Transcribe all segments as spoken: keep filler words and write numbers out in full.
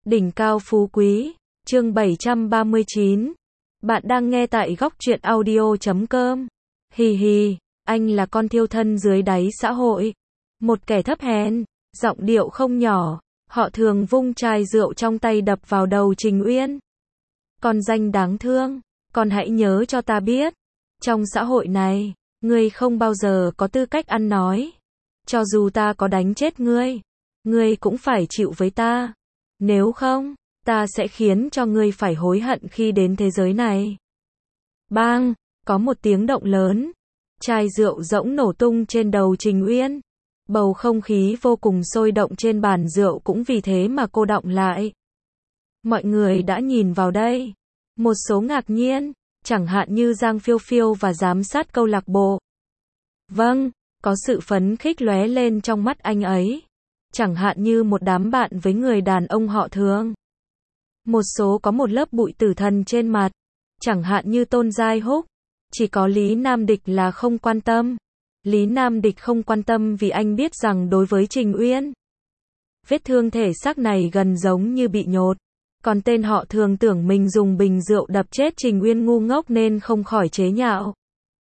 Đỉnh cao phú quý, chương bảy trăm ba mươi chín. Bạn đang nghe tại góc truyện audio chấm com. Hì hì, anh là con thiêu thân dưới đáy xã hội. Một kẻ thấp hèn, giọng điệu không nhỏ, họ thường vung chai rượu trong tay đập vào đầu Trình Uyên. Con danh đáng thương, con hãy nhớ cho ta biết. Trong xã hội này, ngươi không bao giờ có tư cách ăn nói. Cho dù ta có đánh chết ngươi, ngươi cũng phải chịu với ta. Nếu không, ta sẽ khiến cho ngươi phải hối hận khi đến thế giới này. Bang, có một tiếng động lớn. Chai rượu rỗng nổ tung trên đầu Trình Uyên. Bầu không khí vô cùng sôi động trên bàn rượu cũng vì thế mà cô đọng lại. Mọi người đã nhìn vào đây. Một số ngạc nhiên, chẳng hạn như Giang Phiêu Phiêu và giám sát câu lạc bộ. Vâng, có sự phấn khích lóe lên trong mắt anh ấy. Chẳng hạn như một đám bạn với người đàn ông họ Thường. Một số có một lớp bụi tử thần trên mặt. Chẳng hạn như Tôn Giai Húc. Chỉ có Lý Nam Địch là không quan tâm. Lý Nam Địch không quan tâm vì anh biết rằng đối với Trình Uyên, vết thương thể xác này gần giống như bị nhột. Còn tên họ Thường tưởng mình dùng bình rượu đập chết Trình Uyên ngu ngốc nên không khỏi chế nhạo.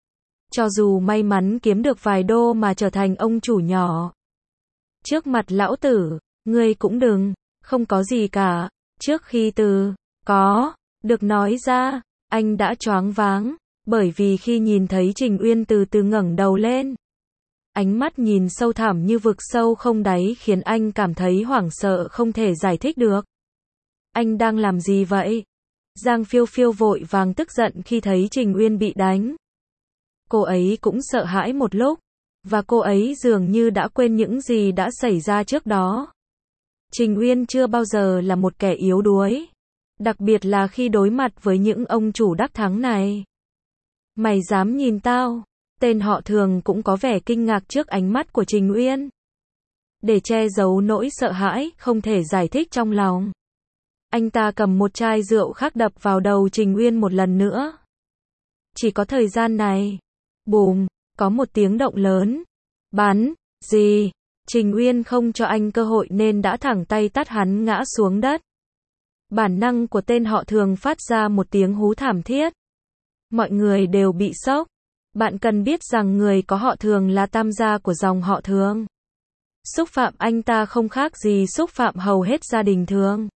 Cho dù may mắn kiếm được vài đô mà trở thành ông chủ nhỏ. Trước mặt lão tử, ngươi cũng đừng, không có gì cả. Trước khi từ, có, được nói ra, anh đã choáng váng. Bởi vì khi nhìn thấy Trình Uyên từ từ ngẩng đầu lên, ánh mắt nhìn sâu thẳm như vực sâu không đáy khiến anh cảm thấy hoảng sợ không thể giải thích được. Anh đang làm gì vậy? Giang Phiêu Phiêu vội vàng tức giận khi thấy Trình Uyên bị đánh. Cô ấy cũng sợ hãi một lúc, và cô ấy dường như đã quên những gì đã xảy ra trước đó. Trình Uyên chưa bao giờ là một kẻ yếu đuối, đặc biệt là khi đối mặt với những ông chủ đắc thắng này. Mày dám nhìn tao? Tên họ Thường cũng có vẻ kinh ngạc trước ánh mắt của Trình Uyên. Để che giấu nỗi sợ hãi không thể giải thích trong lòng, anh ta cầm một chai rượu khác đập vào đầu Trình Uyên một lần nữa. Chỉ có thời gian này. Bùm, có một tiếng động lớn. Bắn, gì? Trình Uyên không cho anh cơ hội nên đã thẳng tay tát hắn ngã xuống đất. Bản năng của tên họ Thường phát ra một tiếng hú thảm thiết. Mọi người đều bị sốc. Bạn cần biết rằng người có họ Thường là tam gia của dòng họ Thường. Xúc phạm anh ta không khác gì xúc phạm hầu hết gia đình Thường.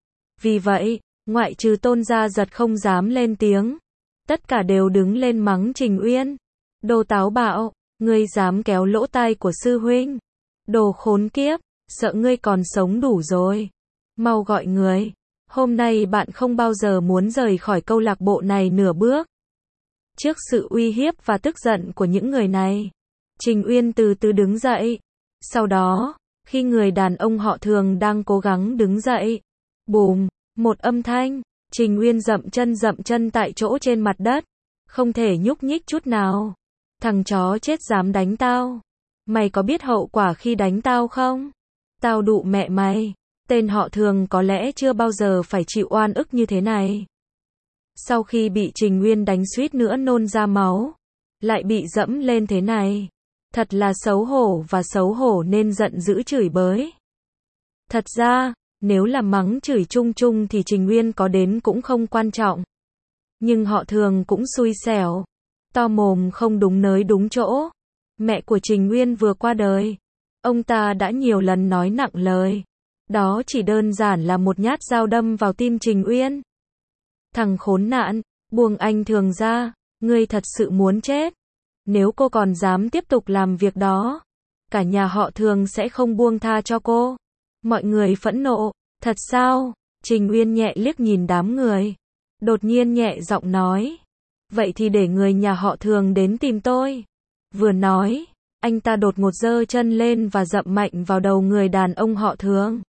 Vì vậy, ngoại trừ Tôn Gia Giật không dám lên tiếng, tất cả đều đứng lên mắng Trình Uyên. Đồ táo bạo, ngươi dám kéo lỗ tai của sư huynh. Đồ khốn kiếp, sợ ngươi còn sống đủ rồi. Mau gọi người. Hôm nay bạn không bao giờ muốn rời khỏi câu lạc bộ này nửa bước. Trước sự uy hiếp và tức giận của những người này, Trình Uyên từ từ đứng dậy. Sau đó, khi người đàn ông họ Thường đang cố gắng đứng dậy, bùm, một âm thanh, Trình Uyên dậm chân dậm chân tại chỗ trên mặt đất, không thể nhúc nhích chút nào. Thằng chó chết dám đánh tao. Mày có biết hậu quả khi đánh tao không? Tao đụ mẹ mày. Tên họ Thường có lẽ chưa bao giờ phải chịu oan ức như thế này. Sau khi bị Trình Uyên đánh suýt nữa nôn ra máu, lại bị dẫm lên thế này. Thật là xấu hổ và xấu hổ nên giận dữ chửi bới. Thật ra, nếu là mắng chửi chung chung thì Trình Uyên có đến cũng không quan trọng. Nhưng họ Thường cũng xui xẻo. To mồm không đúng nơi đúng chỗ. Mẹ của Trình Uyên vừa qua đời. Ông ta đã nhiều lần nói nặng lời. Đó chỉ đơn giản là một nhát dao đâm vào tim Trình Uyên. Thằng khốn nạn, buông anh Thường ra, ngươi thật sự muốn chết. Nếu cô còn dám tiếp tục làm việc đó, cả nhà họ Thường sẽ không buông tha cho cô. Mọi người phẫn nộ, thật sao? Trình Uyên nhẹ liếc nhìn đám người. Đột nhiên nhẹ giọng nói. Vậy thì để người nhà họ Thường đến tìm tôi. Vừa nói, anh ta đột ngột giơ chân lên và dậm mạnh vào đầu người đàn ông họ Thường.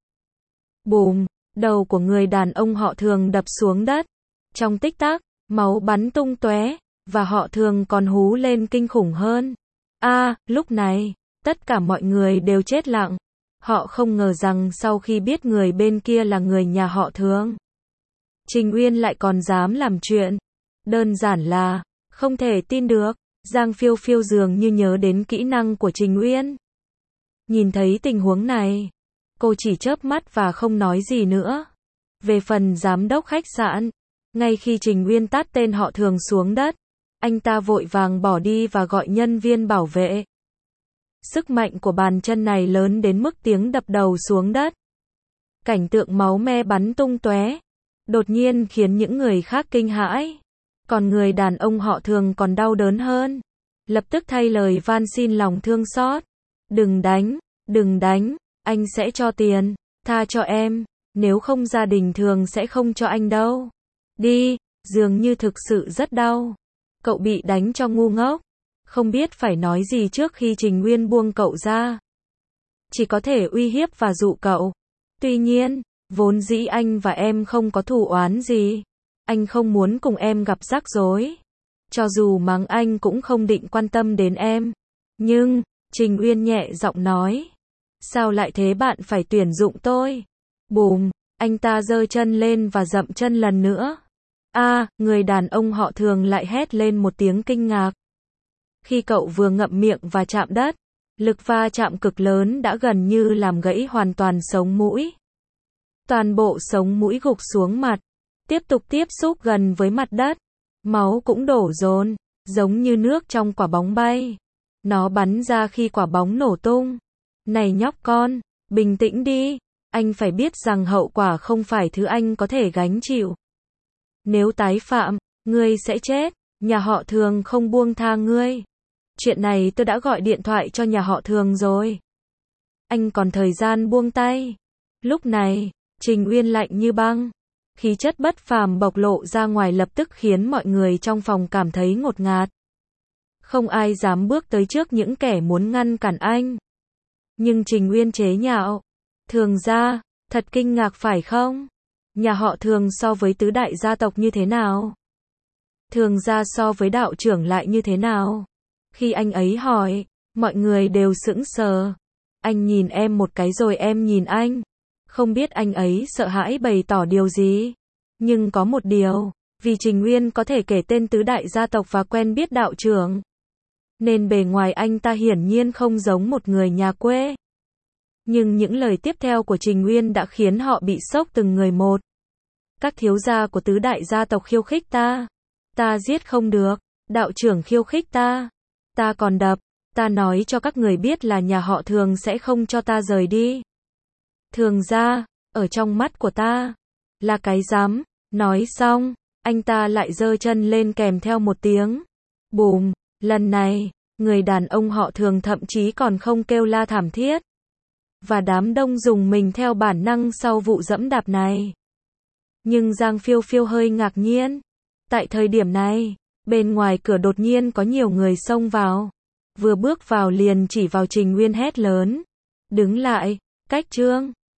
Bùm, đầu của người đàn ông họ Thường đập xuống đất. Trong tích tắc, máu bắn tung tóe, và họ Thường còn hú lên kinh khủng hơn. A, à, lúc này, tất cả mọi người đều chết lặng. Họ không ngờ rằng sau khi biết người bên kia là người nhà họ Thường, Trình Uyên lại còn dám làm chuyện. Đơn giản là, không thể tin được. Giang Phiêu Phiêu dường như nhớ đến kỹ năng của Trình Uyên. Nhìn thấy tình huống này, cô chỉ chớp mắt và không nói gì nữa. Về phần giám đốc khách sạn, ngay khi Trình Uyên tát tên họ Thường xuống đất, anh ta vội vàng bỏ đi và gọi nhân viên bảo vệ. Sức mạnh của bàn chân này lớn đến mức tiếng đập đầu xuống đất. Cảnh tượng máu me bắn tung tóe, đột nhiên khiến những người khác kinh hãi. Còn người đàn ông họ Thường còn đau đớn hơn. Lập tức thay lời van xin lòng thương xót. Đừng đánh, đừng đánh, anh sẽ cho tiền, tha cho em, nếu không gia đình Thường sẽ không cho anh đâu. Đi, dường như thực sự rất đau. Cậu bị đánh cho ngu ngốc. Không biết phải nói gì trước khi Trình Uyên buông cậu ra. Chỉ có thể uy hiếp và dụ cậu. Tuy nhiên, vốn dĩ anh và em không có thù oán gì. Anh không muốn cùng em gặp rắc rối. Cho dù mắng anh cũng không định quan tâm đến em. Nhưng, Trình Uyên nhẹ giọng nói. Sao lại thế, bạn phải tuyển dụng tôi? Bùm, anh ta giơ chân lên và dậm chân lần nữa. A, à, người đàn ông họ Thường lại hét lên một tiếng kinh ngạc. Khi cậu vừa ngậm miệng và chạm đất, lực va chạm cực lớn đã gần như làm gãy hoàn toàn sống mũi. Toàn bộ sống mũi gục xuống mặt, tiếp tục tiếp xúc gần với mặt đất. Máu cũng đổ dồn, giống như nước trong quả bóng bay. Nó bắn ra khi quả bóng nổ tung. Này nhóc con, bình tĩnh đi, anh phải biết rằng hậu quả không phải thứ anh có thể gánh chịu. Nếu tái phạm, ngươi sẽ chết, nhà họ Thường không buông tha ngươi. Chuyện này tôi đã gọi điện thoại cho nhà họ Thường rồi. Anh còn thời gian buông tay. Lúc này, Trình Uyên lạnh như băng. Khí chất bất phàm bộc lộ ra ngoài lập tức khiến mọi người trong phòng cảm thấy ngột ngạt. Không ai dám bước tới trước những kẻ muốn ngăn cản anh. Nhưng Trình Uyên chế nhạo. Thường gia, thật kinh ngạc phải không? Nhà họ Thường so với tứ đại gia tộc như thế nào? Thường gia so với đạo trưởng lại như thế nào? Khi anh ấy hỏi, mọi người đều sững sờ. Anh nhìn em một cái rồi em nhìn anh. Không biết anh ấy sợ hãi bày tỏ điều gì. Nhưng có một điều, vì Trình Uyên có thể kể tên tứ đại gia tộc và quen biết đạo trưởng, nên bề ngoài anh ta hiển nhiên không giống một người nhà quê. Nhưng những lời tiếp theo của Trình Uyên đã khiến họ bị sốc từng người một. Các thiếu gia của tứ đại gia tộc khiêu khích ta. Ta giết không được. Đạo trưởng khiêu khích ta. Ta còn đập. Ta nói cho các người biết là nhà họ Thường sẽ không cho ta rời đi. Thường gia, ở trong mắt của ta, là cái rắm. Nói xong, anh ta lại giơ chân lên kèm theo một tiếng. Bùm, lần này, người đàn ông họ Thường thậm chí còn không kêu la thảm thiết. Và đám đông dùng mình theo bản năng sau vụ dẫm đạp này. Nhưng Giang Phiêu Phiêu hơi ngạc nhiên. Tại thời điểm này, bên ngoài cửa đột nhiên có nhiều người xông vào. Vừa bước vào liền chỉ vào Trình Uyên hét lớn. Đứng lại, Cách Trương.